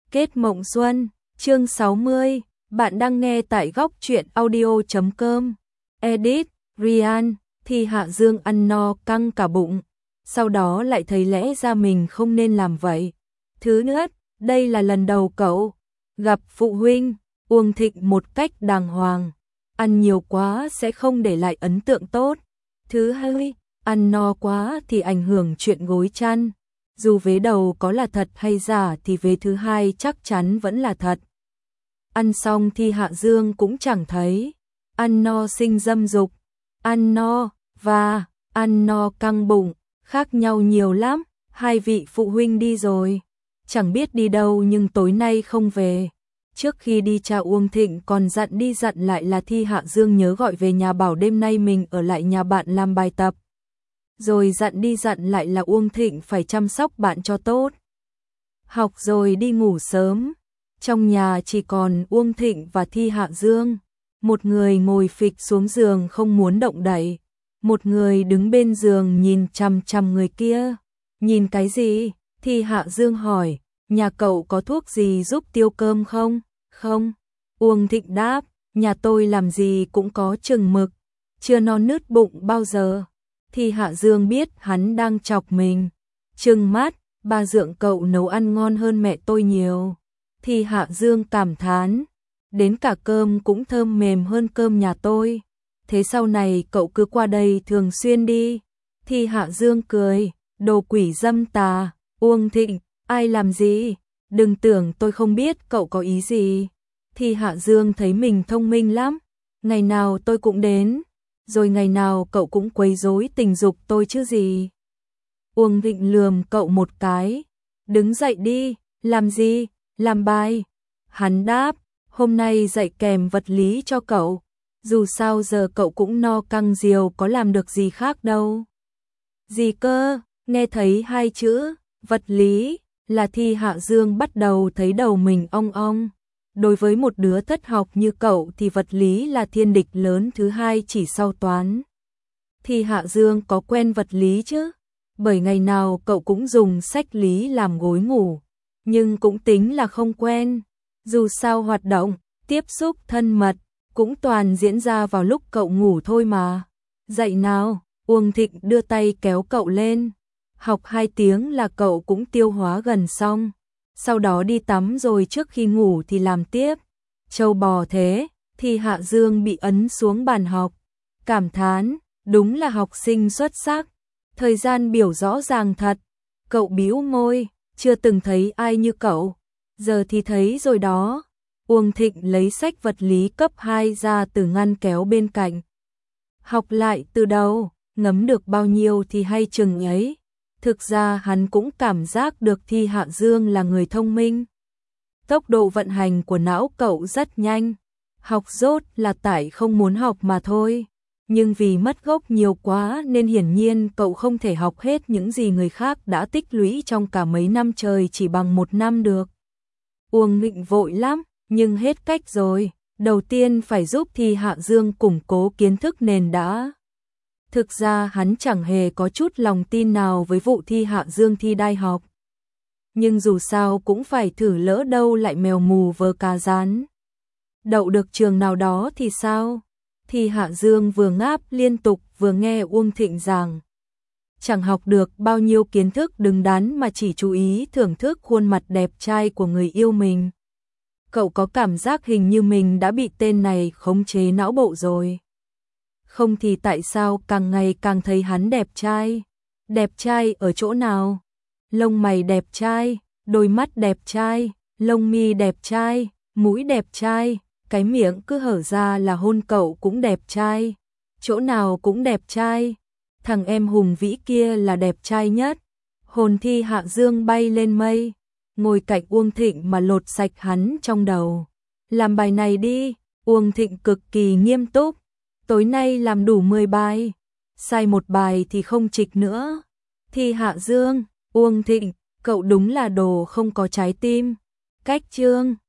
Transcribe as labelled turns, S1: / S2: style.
S1: Kết mộng xuân, chương 60, bạn đang nghe tại góc truyện audio.com. Edit, Ryan, thì Hạ Dương ăn no căng cả bụng, sau đó lại thấy lẽ ra mình không nên làm vậy. Thứ nhất, đây là lần đầu cậu gặp phụ huynh, Uông Thịnh một cách đàng hoàng, ăn nhiều quá sẽ không để lại ấn tượng tốt. Thứ hai, ăn no quá thì ảnh hưởng chuyện gối chăn. Dù vế đầu có là thật hay giả thì vế thứ hai chắc chắn vẫn là thật. Ăn xong thì Hạ Dương cũng chẳng thấy. Ăn no sinh dâm dục, ăn no và ăn no căng bụng, khác nhau nhiều lắm. Hai vị phụ huynh đi rồi, chẳng biết đi đâu nhưng tối nay không về. Trước khi đi cha Uông Thịnh còn dặn đi dặn lại là Thi Hạ Dương nhớ gọi về nhà bảo đêm nay mình ở lại nhà bạn làm bài tập. Rồi dặn đi dặn lại là Uông Thịnh phải chăm sóc bạn cho tốt. Học rồi đi ngủ sớm. Trong nhà chỉ còn Uông Thịnh và Thi Hạ Dương. Một người ngồi phịch xuống giường không muốn động đậy. Một người đứng bên giường nhìn chằm chằm người kia. Nhìn cái gì? Thi Hạ Dương hỏi. Nhà cậu có thuốc gì giúp tiêu cơm không? Không. Uông Thịnh đáp. Nhà tôi làm gì cũng có chừng mực. Chưa no nứt bụng bao giờ. Thì Hạ Dương biết hắn đang chọc mình. Trừng mắt, bà dượng cậu nấu ăn ngon hơn mẹ tôi nhiều. Thì Hạ Dương cảm thán, đến cả cơm cũng thơm mềm hơn cơm nhà tôi. Thế sau này cậu cứ qua đây thường xuyên đi. Thì Hạ Dương cười, đồ quỷ dâm tà. Uông Thịnh, ai làm gì? Đừng tưởng tôi không biết cậu có ý gì. Thì Hạ Dương thấy mình thông minh lắm. Ngày nào tôi cũng đến. Rồi ngày nào cậu cũng quấy rối tình dục tôi chứ gì. Uông Thịnh lườm cậu một cái. Đứng dậy đi, làm gì? Làm bài. Hắn đáp, hôm nay dạy kèm vật lý cho cậu. Dù sao giờ cậu cũng no căng diều có làm được gì khác đâu. Gì cơ? Nghe thấy hai chữ, vật lý, là Thi Hạ Dương bắt đầu thấy đầu mình ong ong. Đối với một đứa thất học như cậu thì vật lý là thiên địch lớn thứ hai chỉ sau toán. Thì Hạ Dương có quen vật lý chứ? Bởi ngày nào cậu cũng dùng sách lý làm gối ngủ. Nhưng cũng tính là không quen. Dù sao hoạt động, tiếp xúc thân mật, cũng toàn diễn ra vào lúc cậu ngủ thôi mà. Dậy nào, Uông Thịnh đưa tay kéo cậu lên. Học 2 tiếng là cậu cũng tiêu hóa gần xong. Sau đó đi tắm rồi trước khi ngủ thì làm tiếp. Châu bò thế, thì Hạ Dương bị ấn xuống bàn học. Cảm thán, đúng là học sinh xuất sắc. Thời gian biểu rõ ràng thật. Cậu bĩu môi, chưa từng thấy ai như cậu. Giờ thì thấy rồi đó. Uông Thịnh lấy sách vật lý cấp 2 ra từ ngăn kéo bên cạnh. Học lại từ đầu, ngấm được bao nhiêu thì hay chừng ấy. Thực ra hắn cũng cảm giác được Thi Hạ Dương là người thông minh. Tốc độ vận hành của não cậu rất nhanh. Học dốt là tại không muốn học mà thôi. Nhưng vì mất gốc nhiều quá nên hiển nhiên cậu không thể học hết những gì người khác đã tích lũy trong cả mấy năm trời chỉ bằng 1 năm được. Uông Thịnh vội lắm, nhưng hết cách rồi. Đầu tiên phải giúp Thi Hạ Dương củng cố kiến thức nền đã. Thực ra hắn chẳng hề có chút lòng tin nào với vụ Thi Hạ Dương thi đại học. Nhưng dù sao cũng phải thử, lỡ đâu lại mèo mù vờ cà rán. Đậu được trường nào đó thì sao? Thi Hạ Dương vừa ngáp liên tục vừa nghe Uông Thịnh giảng. Chẳng học được bao nhiêu kiến thức đứng đắn mà chỉ chú ý thưởng thức khuôn mặt đẹp trai của người yêu mình. Cậu có cảm giác hình như mình đã bị tên này khống chế não bộ rồi. Không thì tại sao càng ngày càng thấy hắn đẹp trai? Đẹp trai ở chỗ nào? Lông mày đẹp trai, đôi mắt đẹp trai, lông mi đẹp trai, mũi đẹp trai, cái miệng cứ hở ra là hôn cậu cũng đẹp trai. Chỗ nào cũng đẹp trai. Thằng em hùng vĩ kia là đẹp trai nhất. Hồn Thi Hạ Dương bay lên mây, ngồi cạnh Uông Thịnh mà lột sạch hắn trong đầu. Làm bài này đi. Uông Thịnh cực kỳ nghiêm túc. Tối nay làm đủ 10 bài. Sai một bài thì không trịch nữa. Thi Hạ Dương, Uông Thịnh, cậu đúng là đồ không có trái tim. Cách chương